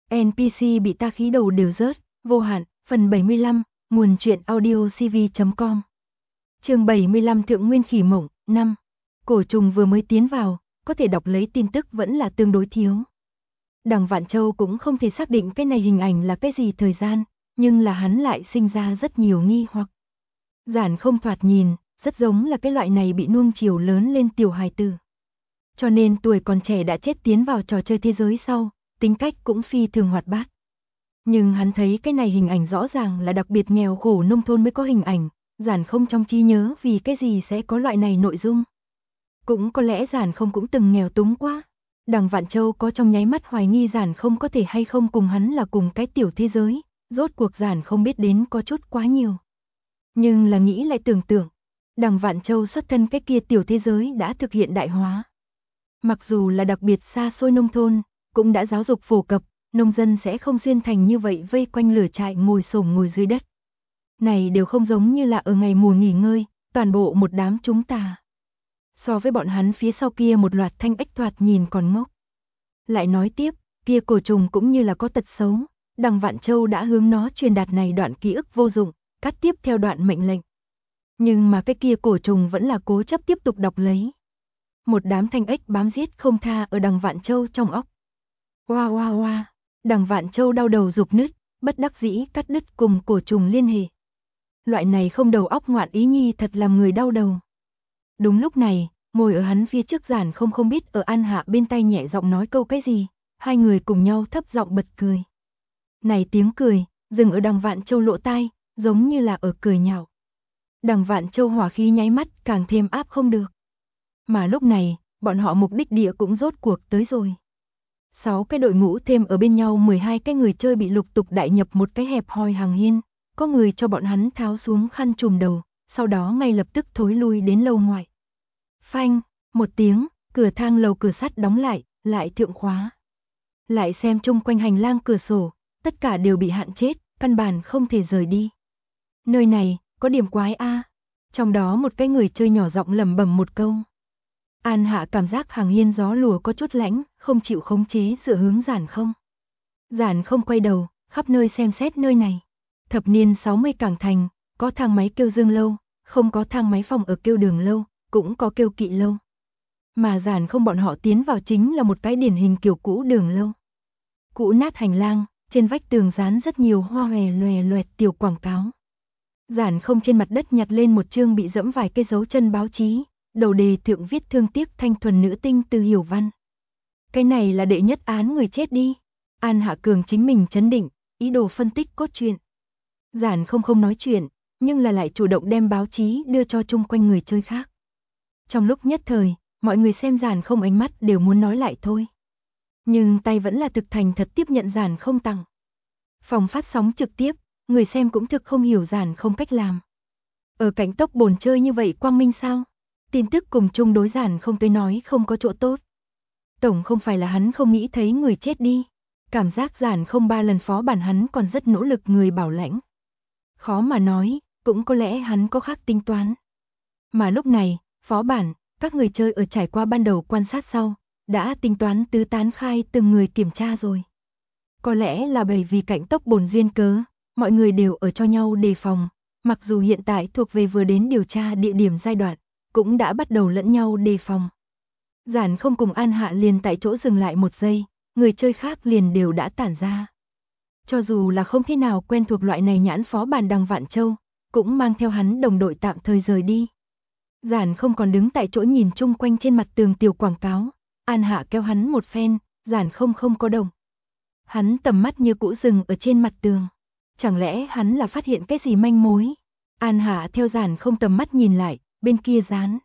NPC bị ta khí đầu đều rớt, vô hạn, phần 75, nguồn truyện audiocv.com. Chương 75 Thượng Nguyên Khỉ Mộng, 5. Cổ trùng vừa mới tiến vào, có thể đọc lấy tin tức vẫn là tương đối thiếu. Đằng Vạn Châu cũng không thể xác định cái này hình ảnh là cái gì thời gian, nhưng là hắn lại sinh ra rất nhiều nghi hoặc. Giản không thoạt nhìn, rất giống là cái loại này bị nuông chiều lớn lên tiểu hài tử. Cho nên tuổi còn trẻ đã chết tiến vào trò chơi thế giới sau, tính cách cũng phi thường hoạt bát. Nhưng hắn thấy cái này hình ảnh rõ ràng là đặc biệt nghèo khổ nông thôn mới có hình ảnh, Giản không trong trí nhớ vì cái gì sẽ có loại này nội dung. Cũng có lẽ Giản không cũng từng nghèo túng quá. Đằng Vạn Châu có trong nháy mắt hoài nghi Giản không có thể hay không cùng hắn là cùng cái tiểu thế giới, rốt cuộc Giản không biết đến có chút quá nhiều. Nhưng là nghĩ lại tưởng tượng, đằng Vạn Châu xuất thân cái kia tiểu thế giới đã thực hiện đại hóa. Mặc dù là đặc biệt xa xôi nông thôn, cũng đã giáo dục phổ cập, nông dân sẽ không xuyên thành như vậy vây quanh lửa trại ngồi xổm ngồi dưới đất. Này đều không giống như là ở ngày mùa nghỉ ngơi, toàn bộ một đám chúng ta. So với bọn hắn phía sau kia một loạt thanh ếch thoạt nhìn còn ngốc. Lại nói tiếp, kia cổ trùng cũng như là có tật xấu, đằng Vạn Châu đã hướng nó truyền đạt này đoạn ký ức vô dụng, cắt tiếp theo đoạn mệnh lệnh. Nhưng mà cái kia cổ trùng vẫn là cố chấp tiếp tục đọc lấy. Một đám thanh ếch bám giết không tha ở đằng Vạn Châu trong óc. Oa oa oa, đằng Vạn Châu đau đầu rục nứt, bất đắc dĩ cắt đứt cùng cổ trùng liên hệ. Loại này không đầu óc ngoạn ý nhi thật làm người đau đầu. Đúng lúc này, ngồi ở hắn phía trước Giản không biết ở An Hạ bên tay nhẹ giọng nói câu cái gì, hai người cùng nhau thấp giọng bật cười. Này tiếng cười, dừng ở đằng Vạn Châu lỗ tai, giống như là ở cười nhạo. Đằng Vạn Châu hỏa khí nháy mắt càng thêm áp không được. Mà lúc này, bọn họ mục đích địa cũng rốt cuộc tới rồi. 6 cái đội ngũ thêm ở bên nhau 12 cái người chơi bị lục tục đại nhập một cái hẹp hòi hàng hiên, có người cho bọn hắn tháo xuống khăn trùm đầu, sau đó ngay lập tức thối lui đến lầu ngoài. Phanh, một tiếng, cửa thang lầu cửa sắt đóng lại thượng khóa. Lại xem chung quanh hành lang cửa sổ, tất cả đều bị hạn chết, căn bản không thể rời đi. Nơi này, có điểm quái a. Trong đó một cái người chơi nhỏ giọng lẩm bẩm một câu. An Hạ cảm giác hàng hiên gió lùa có chút lãnh, không chịu khống chế dựa hướng Giản không. Giản không quay đầu, khắp nơi xem xét nơi này. Thập niên 60 Cảng Thành, có thang máy kêu Dương lâu, không có thang máy phòng ở kêu Đường lâu, cũng có kêu Kỵ lâu. Mà Giản không bọn họ tiến vào chính là một cái điển hình kiểu cũ Đường lâu. Cũ nát hành lang, trên vách tường dán rất nhiều hoa hòe loè loẹt tiểu quảng cáo. Giản không trên mặt đất nhặt lên một chương bị dẫm vài cây dấu chân báo chí, đầu đề thượng viết thương tiếc thanh thuần nữ tinh Từ Hiểu Văn. Cái này là đệ nhất án người chết đi. An Hạ Cường chính mình chấn định, ý đồ phân tích cốt truyện. Giản không nói chuyện, nhưng là lại chủ động đem báo chí đưa cho chung quanh người chơi khác. Trong lúc nhất thời, mọi người xem Giản không ánh mắt đều muốn nói lại thôi. Nhưng tay vẫn là thực thành thật tiếp nhận Giản không tặng. Phòng phát sóng trực tiếp, người xem cũng thực không hiểu Giản không cách làm. Ở cảnh tốc bồn chơi như vậy quang minh sao? Tin tức cùng chung đối Giản không tới nói không có chỗ tốt. Tổng không phải là hắn không nghĩ thấy người chết đi. Cảm giác Giản không 3 lần phó bản hắn còn rất nỗ lực người bảo lãnh. Khó mà nói, cũng có lẽ hắn có khác tính toán. Mà lúc này, phó bản, các người chơi ở trải qua ban đầu quan sát sau, đã tính toán tứ tán khai từng người kiểm tra rồi. Có lẽ là bởi vì cảnh tốc bồn duyên cớ, mọi người đều ở cho nhau đề phòng, mặc dù hiện tại thuộc về vừa đến điều tra địa điểm giai đoạn, cũng đã bắt đầu lẫn nhau đề phòng. Giản không cùng An Hạ liền tại chỗ dừng lại một giây, người chơi khác liền đều đã tản ra. Cho dù là không thế nào quen thuộc loại này nhãn phó bản đằng Vạn Châu, cũng mang theo hắn đồng đội tạm thời rời đi. Giản không còn đứng tại chỗ nhìn chung quanh trên mặt tường tiểu quảng cáo, An Hạ kéo hắn một phen, Giản không có động. Hắn tầm mắt như cũ dừng ở trên mặt tường. Chẳng lẽ hắn là phát hiện cái gì manh mối? An Hạ theo Giản không tầm mắt nhìn lại, bên kia dán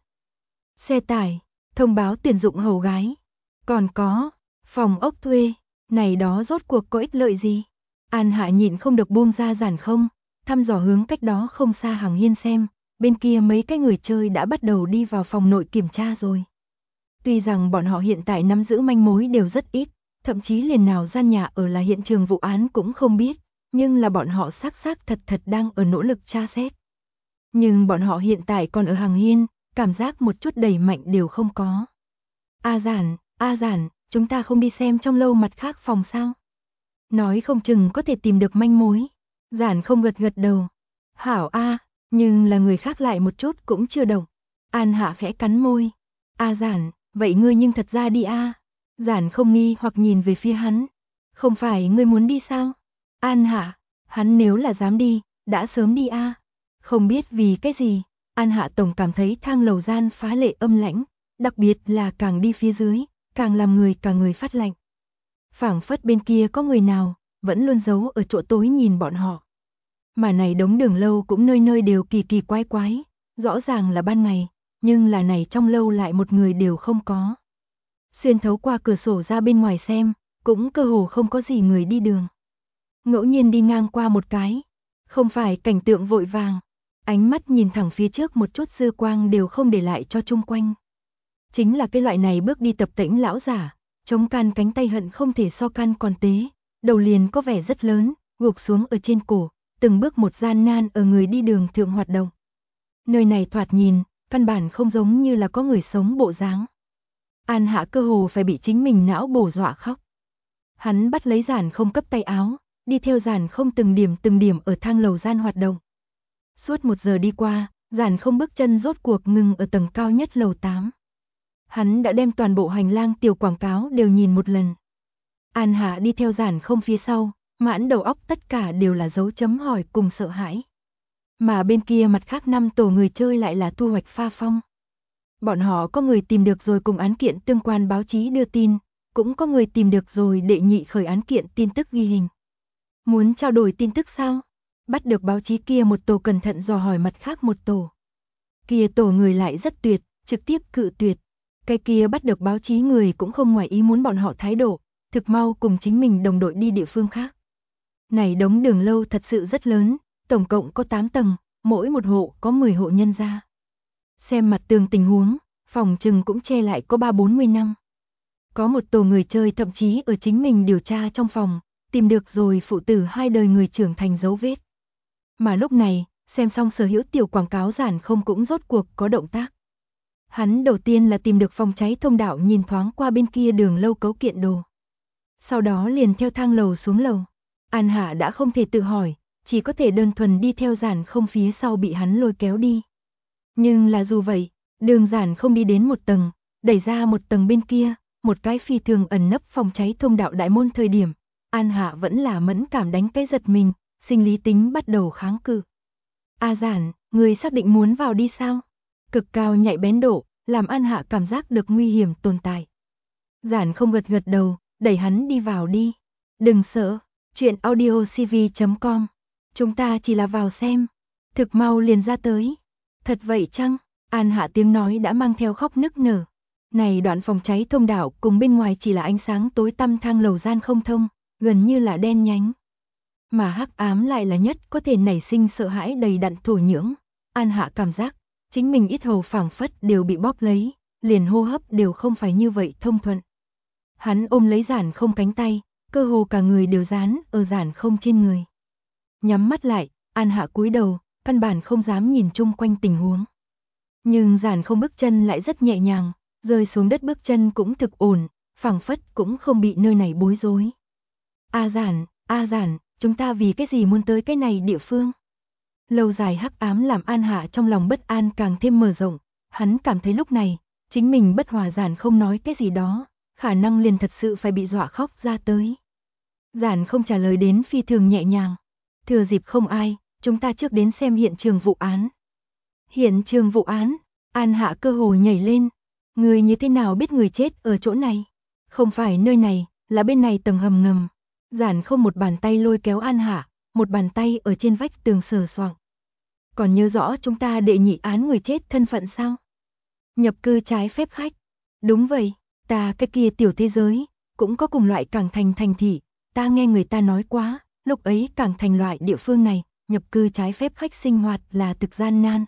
xe tải, thông báo tuyển dụng hầu gái. Còn có, phòng ốc thuê, này đó rốt cuộc có ích lợi gì? An Hạ nhịn không được buông ra Giản không, thăm dò hướng cách đó không xa hàng hiên xem, bên kia mấy cái người chơi đã bắt đầu đi vào phòng nội kiểm tra rồi. Tuy rằng bọn họ hiện tại nắm giữ manh mối đều rất ít, thậm chí liền nào gian nhà ở là hiện trường vụ án cũng không biết, nhưng là bọn họ xác thật đang ở nỗ lực tra xét. Nhưng bọn họ hiện tại còn ở hàng hiên, cảm giác một chút đẩy mạnh đều không có. A Giản, chúng ta không đi xem trong lâu mặt khác phòng sao? Nói không chừng có thể tìm được manh mối. Giản không gật gật đầu. Hảo a, nhưng là người khác lại một chút cũng chưa động. An Hạ khẽ cắn môi. A Giản, vậy ngươi nhưng thật ra đi a. Giản không nghi hoặc nhìn về phía hắn. Không phải ngươi muốn đi sao? An Hạ, hắn nếu là dám đi, đã sớm đi a. Không biết vì cái gì, An Hạ tổng cảm thấy thang lầu gian phá lệ âm lãnh, đặc biệt là càng đi phía dưới, càng làm cả người phát lạnh. Phảng phất bên kia có người nào, vẫn luôn giấu ở chỗ tối nhìn bọn họ. Mà này đống đường lâu cũng nơi nơi đều kỳ kỳ quái quái, rõ ràng là ban ngày, nhưng là này trong lâu lại một người đều không có. Xuyên thấu qua cửa sổ ra bên ngoài xem, cũng cơ hồ không có gì người đi đường. Ngẫu nhiên đi ngang qua một cái, không phải cảnh tượng vội vàng, ánh mắt nhìn thẳng phía trước một chút dư quang đều không để lại cho chung quanh. Chính là cái loại này bước đi tập tễnh lão giả, chống can cánh tay hận không thể so can còn tế, đầu liền có vẻ rất lớn, gục xuống ở trên cổ, từng bước một gian nan ở người đi đường thượng hoạt động. Nơi này thoạt nhìn, căn bản không giống như là có người sống bộ dáng. An Hạ cơ hồ phải bị chính mình não bổ dọa khóc. Hắn bắt lấy Giản không cấp tay áo, đi theo Giản không từng điểm ở thang lầu gian hoạt động. Suốt 1 giờ đi qua, Giản không bước chân rốt cuộc ngừng ở tầng cao nhất lầu 8. Hắn đã đem toàn bộ hành lang tiểu quảng cáo đều nhìn một lần. An Hạ đi theo Giản không phía sau, mãn đầu óc tất cả đều là dấu chấm hỏi cùng sợ hãi. Mà bên kia mặt khác 5 tổ người chơi lại là thu hoạch pha phong. Bọn họ có người tìm được rồi cùng án kiện tương quan báo chí đưa tin, cũng có người tìm được rồi đệ nhị khởi án kiện tin tức ghi hình. Muốn trao đổi tin tức sao? Bắt được báo chí kia một tổ cẩn thận dò hỏi mặt khác một tổ. Kia tổ người lại rất tuyệt, trực tiếp cự tuyệt. Cái kia bắt được báo chí người cũng không ngoài ý muốn bọn họ thái độ, thực mau cùng chính mình đồng đội đi địa phương khác. Này đống đường lâu thật sự rất lớn, tổng cộng có 8 tầng, mỗi một hộ có 10 hộ nhân gia. Xem mặt tường tình huống, phòng trừng cũng che lại có 30-40 năm. Có một tổ người chơi thậm chí ở chính mình điều tra trong phòng, tìm được rồi phụ tử 2 đời người trưởng thành dấu vết. Mà lúc này, xem xong sở hữu tiểu quảng cáo Giản không cũng rốt cuộc có động tác. Hắn đầu tiên là tìm được phòng cháy thông đạo nhìn thoáng qua bên kia đường lâu cấu kiện đồ. Sau đó liền theo thang lầu xuống lầu. An Hạ đã không thể tự hỏi, chỉ có thể đơn thuần đi theo Giản không phía sau bị hắn lôi kéo đi. Nhưng là dù vậy, đường Giản không đi đến một tầng, đẩy ra một tầng bên kia, một cái phi thường ẩn nấp phòng cháy thông đạo đại môn thời điểm, An Hạ vẫn là mẫn cảm đánh cái giật mình, sinh lý tính bắt đầu kháng cự. A Giản, người xác định muốn vào đi sao? Cực cao nhạy bén độ, làm An Hạ cảm giác được nguy hiểm tồn tại. Giản không gật gật đầu, đẩy hắn đi vào đi. Đừng sợ, chuyện audiocv.com. Chúng ta chỉ là vào xem. Thực mau liền ra tới. Thật vậy chăng? An Hạ tiếng nói đã mang theo khóc nức nở. Này đoạn phòng cháy thông đạo cùng bên ngoài chỉ là ánh sáng tối tăm thang lầu gian không thông, gần như là đen nhánh. Mà hắc ám lại là nhất có thể nảy sinh sợ hãi đầy đặn thổ nhưỡng. An Hạ cảm giác, chính mình yết hầu phảng phất đều bị bóp lấy, liền hô hấp đều không phải như vậy thông thuận. Hắn ôm lấy Giản không cánh tay, cơ hồ cả người đều dán ở Giản không trên người. Nhắm mắt lại, An Hạ cúi đầu, căn bản không dám nhìn chung quanh tình huống. Nhưng Giản không bước chân lại rất nhẹ nhàng, rơi xuống đất bước chân cũng thực ổn, phảng phất cũng không bị nơi này bối rối. A Giản, chúng ta vì cái gì muốn tới cái này địa phương? Lâu dài hắc ám làm An Hạ trong lòng bất an càng thêm mở rộng, hắn cảm thấy lúc này, chính mình bất hòa Giản không nói cái gì đó, khả năng liền thật sự phải bị dọa khóc ra tới. Giản không trả lời đến phi thường nhẹ nhàng. Thừa dịp không ai, chúng ta trước đến xem hiện trường vụ án. Hiện trường vụ án, An Hạ cơ hồ nhảy lên. Người như thế nào biết người chết ở chỗ này? Không phải nơi này, là bên này tầng hầm ngầm. Giản không một bàn tay lôi kéo An Hạ, một bàn tay ở trên vách tường sờ soạng. Còn nhớ rõ chúng ta đệ nhị án người chết thân phận sao? Nhập cư trái phép khách. Đúng vậy, ta cái kia tiểu thế giới, cũng có cùng loại Cảng Thành thành thị, ta nghe người ta nói quá, lúc ấy Cảng Thành loại địa phương này, nhập cư trái phép khách sinh hoạt là thực gian nan.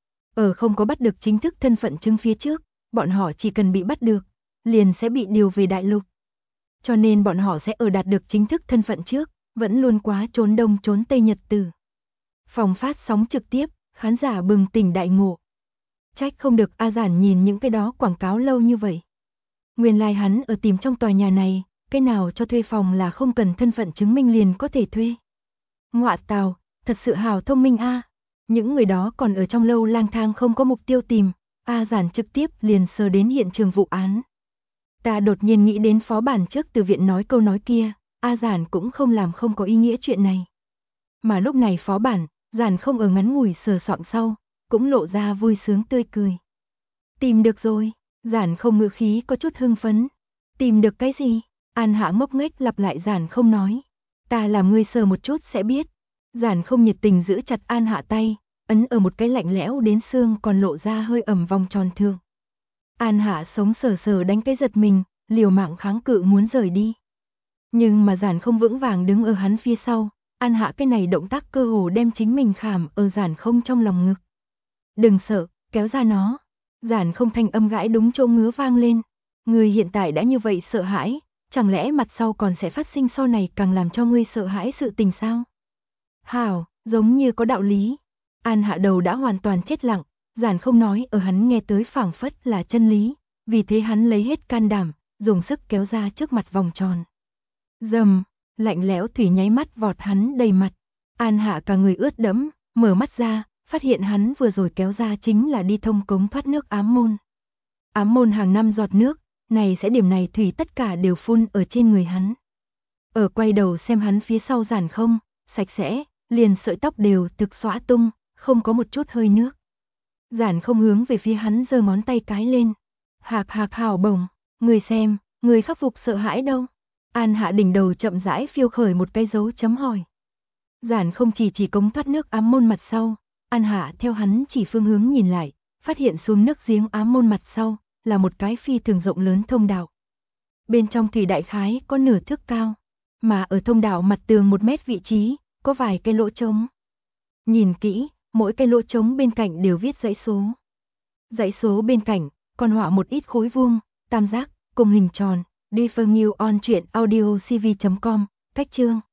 Ở không có bắt được chính thức thân phận chứng phía trước, bọn họ chỉ cần bị bắt được, liền sẽ bị điều về đại lục. Cho nên bọn họ sẽ ở đạt được chính thức thân phận trước, vẫn luôn quá trốn đông trốn tây nhật tử. Phòng phát sóng trực tiếp, khán giả bừng tỉnh đại ngộ. Trách không được A Giản nhìn những cái đó quảng cáo lâu như vậy. Nguyên lai hắn ở tìm trong tòa nhà này, cái nào cho thuê phòng là không cần thân phận chứng minh liền có thể thuê. Ngọa tào, thật sự hào thông minh a. Những người đó còn ở trong lâu lang thang không có mục tiêu tìm, A Giản trực tiếp liền sờ đến hiện trường vụ án. Ta đột nhiên nghĩ đến phó bản trước từ viện nói câu nói kia, A Giản cũng không làm không có ý nghĩa chuyện này. Mà lúc này phó bản, Giản không ở ngắn ngủi sờ soạng sau, cũng lộ ra vui sướng tươi cười. Tìm được rồi, Giản không ngữ khí có chút hưng phấn. Tìm được cái gì? An Hạ ngốc nghếch lặp lại Giản không nói. Ta làm ngươi sờ một chút sẽ biết. Giản không nhiệt tình giữ chặt An Hạ tay, ấn ở một cái lạnh lẽo đến xương còn lộ ra hơi ẩm vòng tròn thương. An Hạ sống sờ sờ đánh cái giật mình, liều mạng kháng cự muốn rời đi. Nhưng mà Giản không vững vàng đứng ở hắn phía sau, An Hạ cái này động tác cơ hồ đem chính mình khảm ở Giản không trong lòng ngực. Đừng sợ, kéo ra nó. Giản không thanh âm gãi đúng chỗ ngứa vang lên. Ngươi hiện tại đã như vậy sợ hãi, chẳng lẽ mặt sau còn sẽ phát sinh sau này càng làm cho ngươi sợ hãi sự tình sao? Hảo, giống như có đạo lý. An Hạ đầu đã hoàn toàn chết lặng, Giản không nói ở hắn nghe tới phảng phất là chân lý, vì thế hắn lấy hết can đảm, dùng sức kéo ra trước mặt vòng tròn. Dầm, lạnh lẽo thủy nháy mắt vọt hắn đầy mặt. An Hạ cả người ướt đẫm, mở mắt ra, phát hiện hắn vừa rồi kéo ra chính là đi thông cống thoát nước ám môn. Ám môn hàng năm giọt nước, này sẽ điểm này thủy tất cả đều phun ở trên người hắn. Ở quay đầu xem hắn phía sau Giản không, sạch sẽ, liền sợi tóc đều thực xõa tung, không có một chút hơi nước. Giản không hướng về phía hắn giơ ngón tay cái lên. Hạc hạc hào bổng, người xem, người khắc phục sợ hãi đâu. An Hạ đỉnh đầu chậm rãi phiêu khởi một cái dấu chấm hỏi. Giản không chỉ cống thoát nước ám môn mặt sau, An Hạ theo hắn chỉ phương hướng nhìn lại, phát hiện xuống nước giếng ám môn mặt sau, là một cái phi thường rộng lớn thông đạo. Bên trong thủy đại khái có nửa thước cao, mà ở thông đạo mặt tường 1 mét vị trí, có vài cái lỗ trống. Nhìn kỹ, mỗi cái lỗ trống bên cạnh đều viết dãy số. Dãy số bên cạnh, còn họa một ít khối vuông, tam giác, cùng hình tròn. Đi Phương Nghiêu on truyện audio cv.com, cách chương.